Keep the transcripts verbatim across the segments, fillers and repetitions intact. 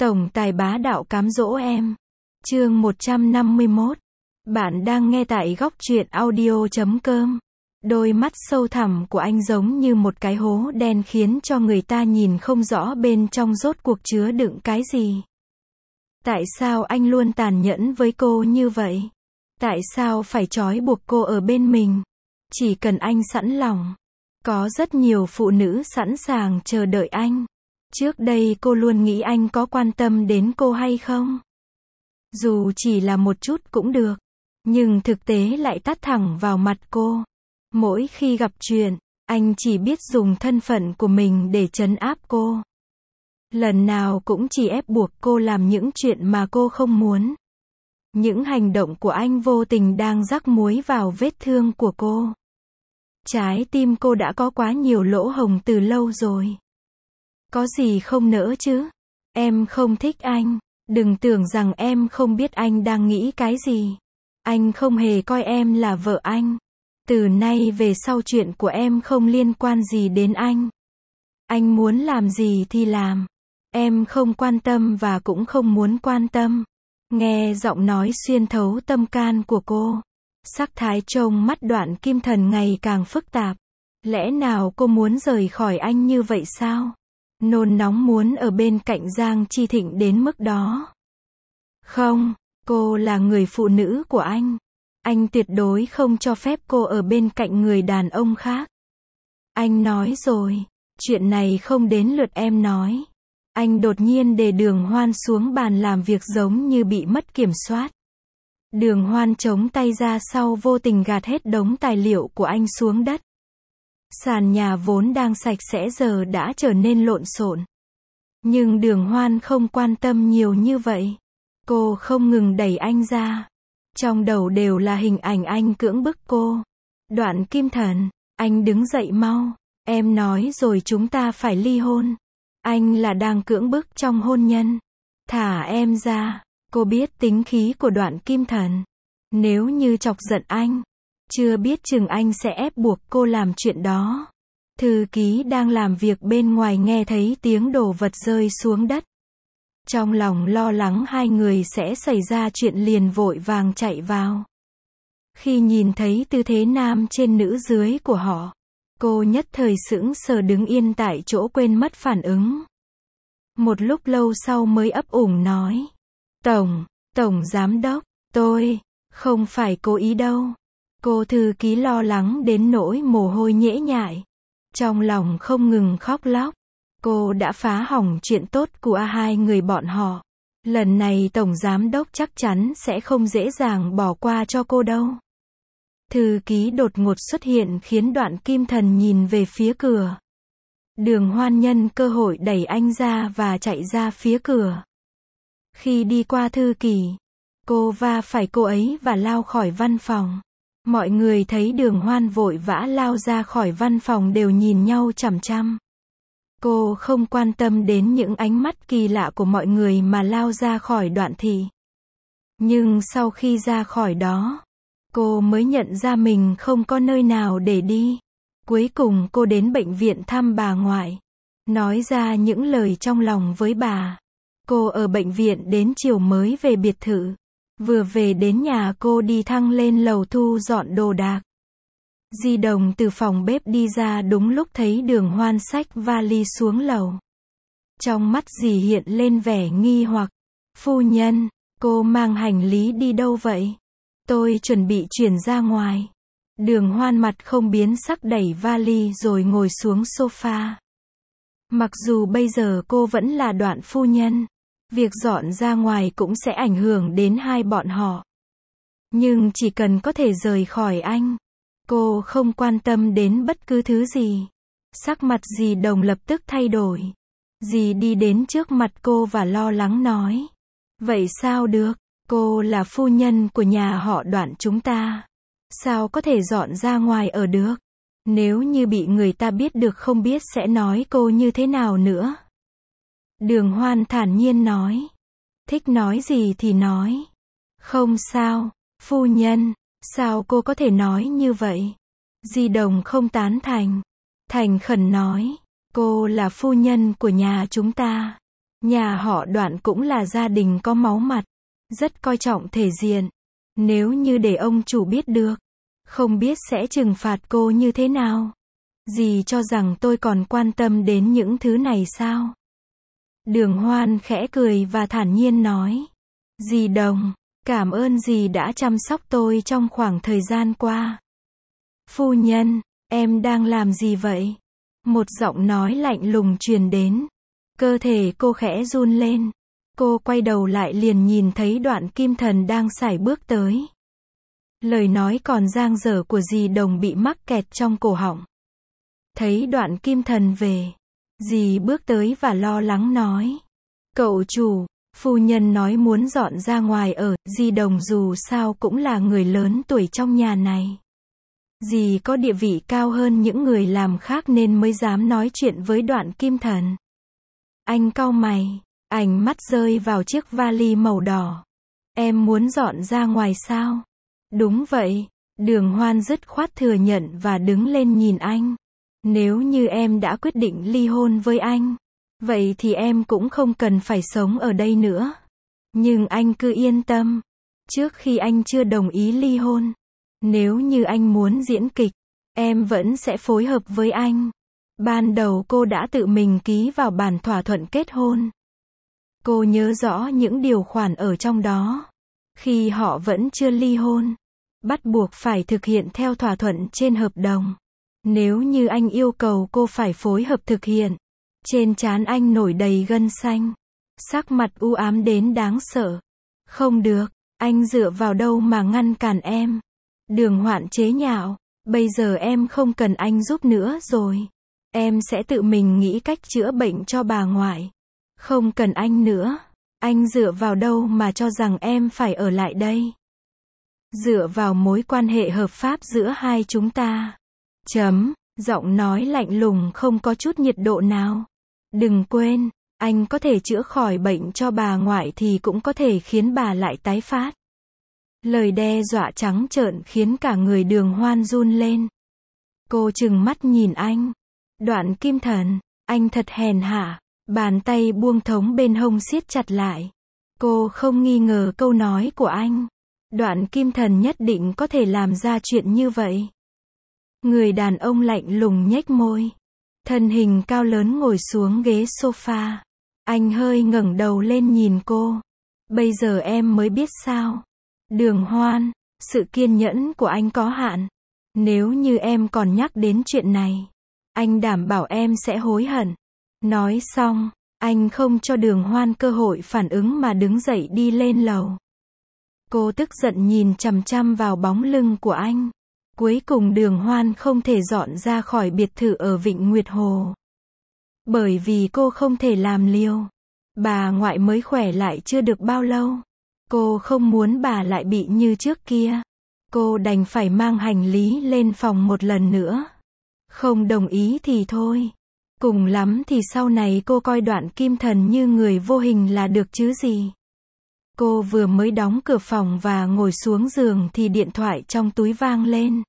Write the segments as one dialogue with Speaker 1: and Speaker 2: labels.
Speaker 1: Tổng tài bá đạo cám dỗ em. Chương một trăm năm mươi mốt. Bạn đang nghe tại góc truyện audio chấm com. Đôi mắt sâu thẳm của anh giống như một cái hố đen khiến cho người ta nhìn không rõ bên trong rốt cuộc chứa đựng cái gì. Tại sao anh luôn tàn nhẫn với cô như vậy? Tại sao phải trói buộc cô ở bên mình? Chỉ cần anh sẵn lòng. Có rất nhiều phụ nữ sẵn sàng chờ đợi anh. Trước đây cô luôn nghĩ anh có quan tâm đến cô hay không? Dù chỉ là một chút cũng được. Nhưng thực tế lại tát thẳng vào mặt cô. Mỗi khi gặp chuyện, anh chỉ biết dùng thân phận của mình để trấn áp cô. Lần nào cũng chỉ ép buộc cô làm những chuyện mà cô không muốn. Những hành động của anh vô tình đang rắc muối vào vết thương của cô. Trái tim cô đã có quá nhiều lỗ hổng từ lâu rồi. Có gì không nỡ chứ? Em không thích anh. Đừng tưởng rằng em không biết anh đang nghĩ cái gì. Anh không hề coi em là vợ anh. Từ nay về sau chuyện của em không liên quan gì đến anh. Anh muốn làm gì thì làm. Em không quan tâm và cũng không muốn quan tâm. Nghe giọng nói xuyên thấu tâm can của cô. Sắc thái trong mắt Đoạn Kim Thần ngày càng phức tạp. Lẽ nào cô muốn rời khỏi anh như vậy sao? Nôn nóng muốn ở bên cạnh Giang Chi Thịnh đến mức đó. Không, cô là người phụ nữ của anh. Anh tuyệt đối không cho phép cô ở bên cạnh người đàn ông khác. Anh nói rồi, chuyện này không đến lượt em nói. Anh đột nhiên để Đường Hoan xuống bàn làm việc giống như bị mất kiểm soát. Đường Hoan chống tay ra sau vô tình gạt hết đống tài liệu của anh xuống đất. Sàn nhà vốn đang sạch sẽ giờ đã trở nên lộn xộn. Nhưng Đường Hoan không quan tâm nhiều như vậy. Cô không ngừng đẩy anh ra. Trong đầu đều là hình ảnh anh cưỡng bức cô. Đoạn Kim Thần, anh đứng dậy mau. Em nói rồi chúng ta phải ly hôn. Anh là đang cưỡng bức trong hôn nhân. Thả em ra. Cô biết tính khí của Đoạn Kim Thần. Nếu như chọc giận anh, chưa biết chừng anh sẽ ép buộc cô làm chuyện đó. Thư ký đang làm việc bên ngoài nghe thấy tiếng đồ vật rơi xuống đất. Trong lòng lo lắng hai người sẽ xảy ra chuyện liền vội vàng chạy vào. Khi nhìn thấy tư thế nam trên nữ dưới của họ, cô nhất thời sững sờ đứng yên tại chỗ quên mất phản ứng. Một lúc lâu sau mới ấp ủng nói. Tổng, Tổng Giám Đốc, tôi, không phải cố ý đâu. Cô thư ký lo lắng đến nỗi mồ hôi nhễ nhại. Trong lòng không ngừng khóc lóc. Cô đã phá hỏng chuyện tốt của hai người bọn họ. Lần này Tổng Giám Đốc chắc chắn sẽ không dễ dàng bỏ qua cho cô đâu. Thư ký đột ngột xuất hiện khiến Đoạn Kim Thần nhìn về phía cửa. Đường Hoan nhân cơ hội đẩy anh ra và chạy ra phía cửa. Khi đi qua thư ký, cô va phải cô ấy và lao khỏi văn phòng. Mọi người thấy Đường Hoan vội vã lao ra khỏi văn phòng đều nhìn nhau chằm chằm. Cô không quan tâm đến những ánh mắt kỳ lạ của mọi người mà lao ra khỏi Đoạn thị. Nhưng sau khi ra khỏi đó, cô mới nhận ra mình không có nơi nào để đi. Cuối cùng cô đến bệnh viện thăm bà ngoại. Nói ra những lời trong lòng với bà. Cô ở bệnh viện đến chiều mới về biệt thự. Vừa về đến nhà cô đi thang lên lầu thu dọn đồ đạc. Di Đồng từ phòng bếp đi ra đúng lúc thấy Đường Hoan xách vali xuống lầu. Trong mắt dì hiện lên vẻ nghi hoặc. Phu nhân, cô mang hành lý đi đâu vậy? Tôi chuẩn bị chuyển ra ngoài. Đường Hoan mặt không biến sắc đẩy vali rồi ngồi xuống sofa. Mặc dù bây giờ cô vẫn là Đoạn phu nhân, việc dọn ra ngoài cũng sẽ ảnh hưởng đến hai bọn họ. Nhưng chỉ cần có thể rời khỏi anh, cô không quan tâm đến bất cứ thứ gì. Sắc mặt dì Đồng lập tức thay đổi. Dì đi đến trước mặt cô và lo lắng nói. Vậy sao được? Cô là phu nhân của nhà họ Đoạn chúng ta. Sao có thể dọn ra ngoài ở được? Nếu như bị người ta biết được không biết sẽ nói cô như thế nào nữa. Đường Hoan thản nhiên nói. Thích nói gì thì nói. Không sao, phu nhân, sao cô có thể nói như vậy? Di Đồng không tán thành. Thành khẩn nói. Cô là phu nhân của nhà chúng ta. Nhà họ Đoạn cũng là gia đình có máu mặt, rất coi trọng thể diện. Nếu như để ông chủ biết được, không biết sẽ trừng phạt cô như thế nào. Dì cho rằng tôi còn quan tâm đến những thứ này sao? Đường Hoan khẽ cười và thản nhiên nói. Dì Đồng, cảm ơn dì đã chăm sóc tôi trong khoảng thời gian qua. Phu nhân, em đang làm gì vậy? Một giọng nói lạnh lùng truyền đến. Cơ thể cô khẽ run lên. Cô quay đầu lại liền nhìn thấy Đoạn Kim Thần đang sải bước tới. Lời nói còn dang dở của dì Đồng bị mắc kẹt trong cổ họng. Thấy Đoạn Kim Thần về, dì bước tới và lo lắng nói. Cậu chủ, phu nhân nói muốn dọn ra ngoài ở, dì Đồng dù sao cũng là người lớn tuổi trong nhà này. Dì có địa vị cao hơn những người làm khác nên mới dám nói chuyện với Đoạn Kim Thần. Anh cau mày, ánh mắt rơi vào chiếc vali màu đỏ. Em muốn dọn ra ngoài sao? Đúng vậy, Đường Hoan dứt khoát thừa nhận và đứng lên nhìn anh. Nếu như em đã quyết định ly hôn với anh, vậy thì em cũng không cần phải sống ở đây nữa. Nhưng anh cứ yên tâm, trước khi anh chưa đồng ý ly hôn, nếu như anh muốn diễn kịch, em vẫn sẽ phối hợp với anh. Ban đầu cô đã tự mình ký vào bản thỏa thuận kết hôn. Cô nhớ rõ những điều khoản ở trong đó. Khi họ vẫn chưa ly hôn, bắt buộc phải thực hiện theo thỏa thuận trên hợp đồng. Nếu như anh yêu cầu cô phải phối hợp thực hiện, trên trán anh nổi đầy gân xanh, sắc mặt u ám đến đáng sợ. Không được, anh dựa vào đâu mà ngăn cản em? Đường Hoạn chế nhạo, bây giờ em không cần anh giúp nữa rồi. Em sẽ tự mình nghĩ cách chữa bệnh cho bà ngoại. Không cần anh nữa. Anh dựa vào đâu mà cho rằng em phải ở lại đây? Dựa vào mối quan hệ hợp pháp giữa hai chúng ta. Chấm, giọng nói lạnh lùng không có chút nhiệt độ nào. Đừng quên, anh có thể chữa khỏi bệnh cho bà ngoại thì cũng có thể khiến bà lại tái phát. Lời đe dọa trắng trợn khiến cả người Đường Hoan run lên. Cô trừng mắt nhìn anh. Đoạn Kim Thần, anh thật hèn hạ. Bàn tay buông thống bên hông siết chặt lại. Cô không nghi ngờ câu nói của anh. Đoạn Kim Thần nhất định có thể làm ra chuyện như vậy. Người đàn ông lạnh lùng nhếch môi. Thân hình cao lớn ngồi xuống ghế sofa. Anh hơi ngẩng đầu lên nhìn cô. Bây giờ em mới biết sao? Đường Hoan, sự kiên nhẫn của anh có hạn. Nếu như em còn nhắc đến chuyện này, anh đảm bảo em sẽ hối hận. Nói xong, anh không cho Đường Hoan cơ hội phản ứng mà đứng dậy đi lên lầu. Cô tức giận nhìn chằm chằm vào bóng lưng của anh. Cuối cùng Đường Hoan không thể dọn ra khỏi biệt thự ở Vịnh Nguyệt Hồ. Bởi vì cô không thể làm liều. Bà ngoại mới khỏe lại chưa được bao lâu. Cô không muốn bà lại bị như trước kia. Cô đành phải mang hành lý lên phòng một lần nữa. Không đồng ý thì thôi. Cùng lắm thì sau này cô coi Đoạn Kim Thần như người vô hình là được chứ gì. Cô vừa mới đóng cửa phòng và ngồi xuống giường thì điện thoại trong túi vang lên.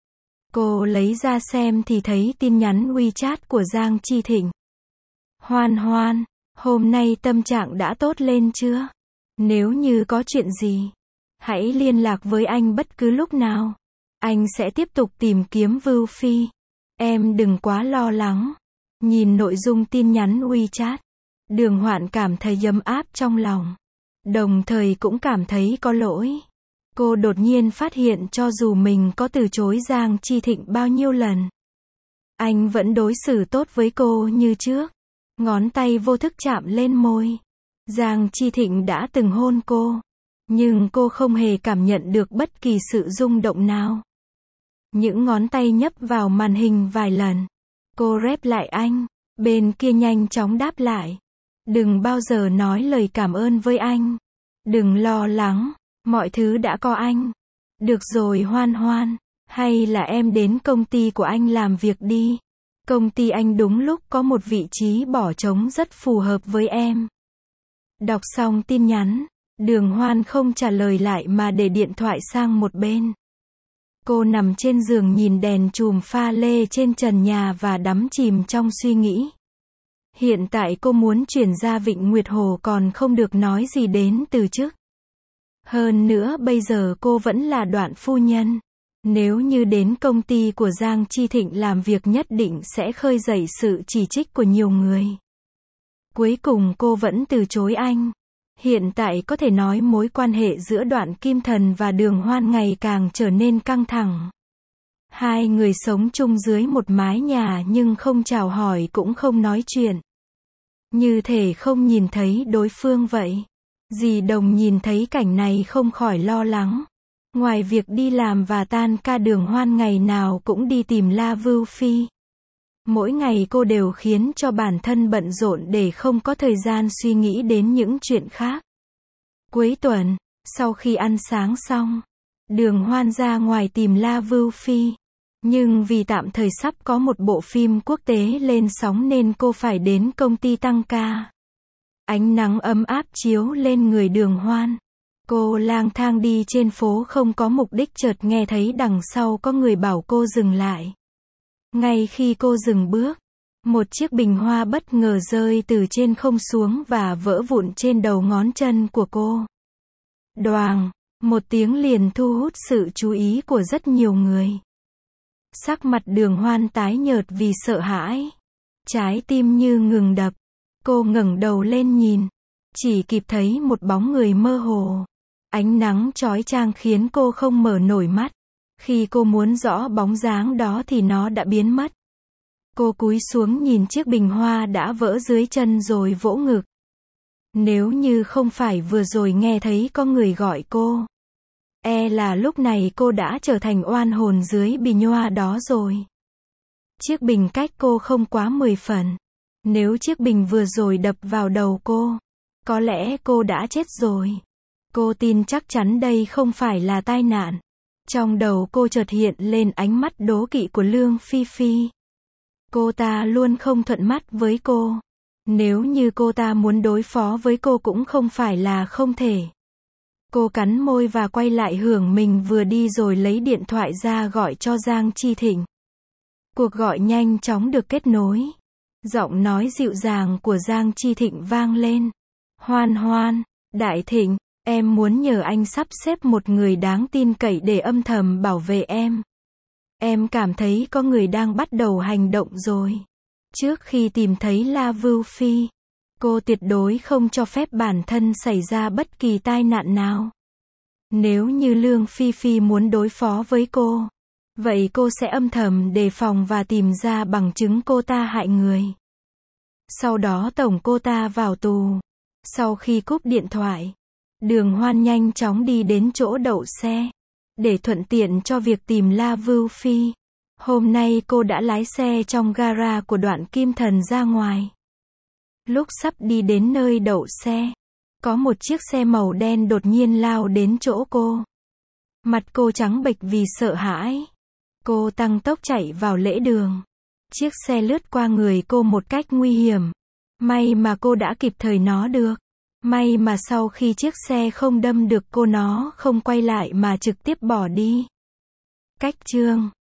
Speaker 1: Cô lấy ra xem thì thấy tin nhắn WeChat của Giang Chi Thịnh. Hoan Hoan, hôm nay tâm trạng đã tốt lên chưa? Nếu như có chuyện gì, hãy liên lạc với anh bất cứ lúc nào. Anh sẽ tiếp tục tìm kiếm Vưu Phi. Em đừng quá lo lắng. Nhìn nội dung tin nhắn WeChat, Đường Hoạn cảm thấy ấm áp trong lòng. Đồng thời cũng cảm thấy có lỗi. Cô đột nhiên phát hiện cho dù mình có từ chối Giang Chi Thịnh bao nhiêu lần, anh vẫn đối xử tốt với cô như trước. Ngón tay vô thức chạm lên môi. Giang Chi Thịnh đã từng hôn cô, nhưng cô không hề cảm nhận được bất kỳ sự rung động nào. Những ngón tay nhấp vào màn hình vài lần. Cô rep lại anh. Bên kia nhanh chóng đáp lại. Đừng bao giờ nói lời cảm ơn với anh. Đừng lo lắng. Mọi thứ đã có anh. Được rồi Hoan Hoan. Hay là em đến công ty của anh làm việc đi. Công ty anh đúng lúc có một vị trí bỏ trống rất phù hợp với em. Đọc xong tin nhắn, Đường Hoan không trả lời lại mà để điện thoại sang một bên. Cô nằm trên giường nhìn đèn chùm pha lê trên trần nhà và đắm chìm trong suy nghĩ. Hiện tại cô muốn chuyển ra Vịnh Nguyệt Hồ còn không được nói gì đến từ chức. Hơn nữa bây giờ cô vẫn là Đoạn phu nhân. Nếu như đến công ty của Giang Chi Thịnh làm việc nhất định sẽ khơi dậy sự chỉ trích của nhiều người. Cuối cùng cô vẫn từ chối anh. Hiện tại có thể nói mối quan hệ giữa Đoạn Kim Thần và Đường Hoan ngày càng trở nên căng thẳng. Hai người sống chung dưới một mái nhà nhưng không chào hỏi cũng không nói chuyện. Như thể không nhìn thấy đối phương vậy. Dì Đồng nhìn thấy cảnh này không khỏi lo lắng. Ngoài việc đi làm và tan ca, Đường Hoan ngày nào cũng đi tìm La Vưu Phi. Mỗi ngày cô đều khiến cho bản thân bận rộn để không có thời gian suy nghĩ đến những chuyện khác. Cuối tuần, sau khi ăn sáng xong, Đường Hoan ra ngoài tìm La Vưu Phi. Nhưng vì tạm thời sắp có một bộ phim quốc tế lên sóng nên cô phải đến công ty tăng ca. Ánh nắng ấm áp chiếu lên người Đường Hoan. Cô lang thang đi trên phố không có mục đích, chợt nghe thấy đằng sau có người bảo cô dừng lại. Ngay khi cô dừng bước, một chiếc bình hoa bất ngờ rơi từ trên không xuống và vỡ vụn trên đầu ngón chân của cô. Đoàng, một tiếng liền thu hút sự chú ý của rất nhiều người. Sắc mặt Đường Hoan tái nhợt vì sợ hãi. Trái tim như ngừng đập. Cô ngẩng đầu lên nhìn. Chỉ kịp thấy một bóng người mơ hồ. Ánh nắng chói chang khiến cô không mở nổi mắt. Khi cô muốn rõ bóng dáng đó thì nó đã biến mất. Cô cúi xuống nhìn chiếc bình hoa đã vỡ dưới chân rồi vỗ ngực. Nếu như không phải vừa rồi nghe thấy có người gọi cô, e là lúc này cô đã trở thành oan hồn dưới bình hoa đó rồi. Chiếc bình cách cô không quá mười phần. Nếu chiếc bình vừa rồi đập vào đầu cô, có lẽ cô đã chết rồi. Cô tin chắc chắn đây không phải là tai nạn. Trong đầu cô chợt hiện lên ánh mắt đố kỵ của Lương Phi Phi. Cô ta luôn không thuận mắt với cô. Nếu như cô ta muốn đối phó với cô cũng không phải là không thể. Cô cắn môi và quay lại hướng mình vừa đi rồi lấy điện thoại ra gọi cho Giang Chi Thịnh. Cuộc gọi nhanh chóng được kết nối. Giọng nói dịu dàng của Giang Chi Thịnh vang lên. Hoan Hoan, Đại Thịnh, em muốn nhờ anh sắp xếp một người đáng tin cậy để âm thầm bảo vệ em. Em cảm thấy có người đang bắt đầu hành động rồi. Trước khi tìm thấy La Vưu Phi, cô tuyệt đối không cho phép bản thân xảy ra bất kỳ tai nạn nào. Nếu như Lương Phi Phi muốn đối phó với cô, vậy cô sẽ âm thầm đề phòng và tìm ra bằng chứng cô ta hại người. Sau đó tổng cô ta vào tù. Sau khi cúp điện thoại, Đường Hoan nhanh chóng đi đến chỗ đậu xe, để thuận tiện cho việc tìm La Vưu Phi. Hôm nay cô đã lái xe trong gara của Đoạn Kim Thần ra ngoài. Lúc sắp đi đến nơi đậu xe, có một chiếc xe màu đen đột nhiên lao đến chỗ cô. Mặt cô trắng bệch vì sợ hãi. Cô tăng tốc chạy vào lễ đường. Chiếc xe lướt qua người cô một cách nguy hiểm. May mà cô đã kịp thời nó được. May mà sau khi chiếc xe không đâm được cô nó không quay lại mà trực tiếp bỏ đi. Cách chương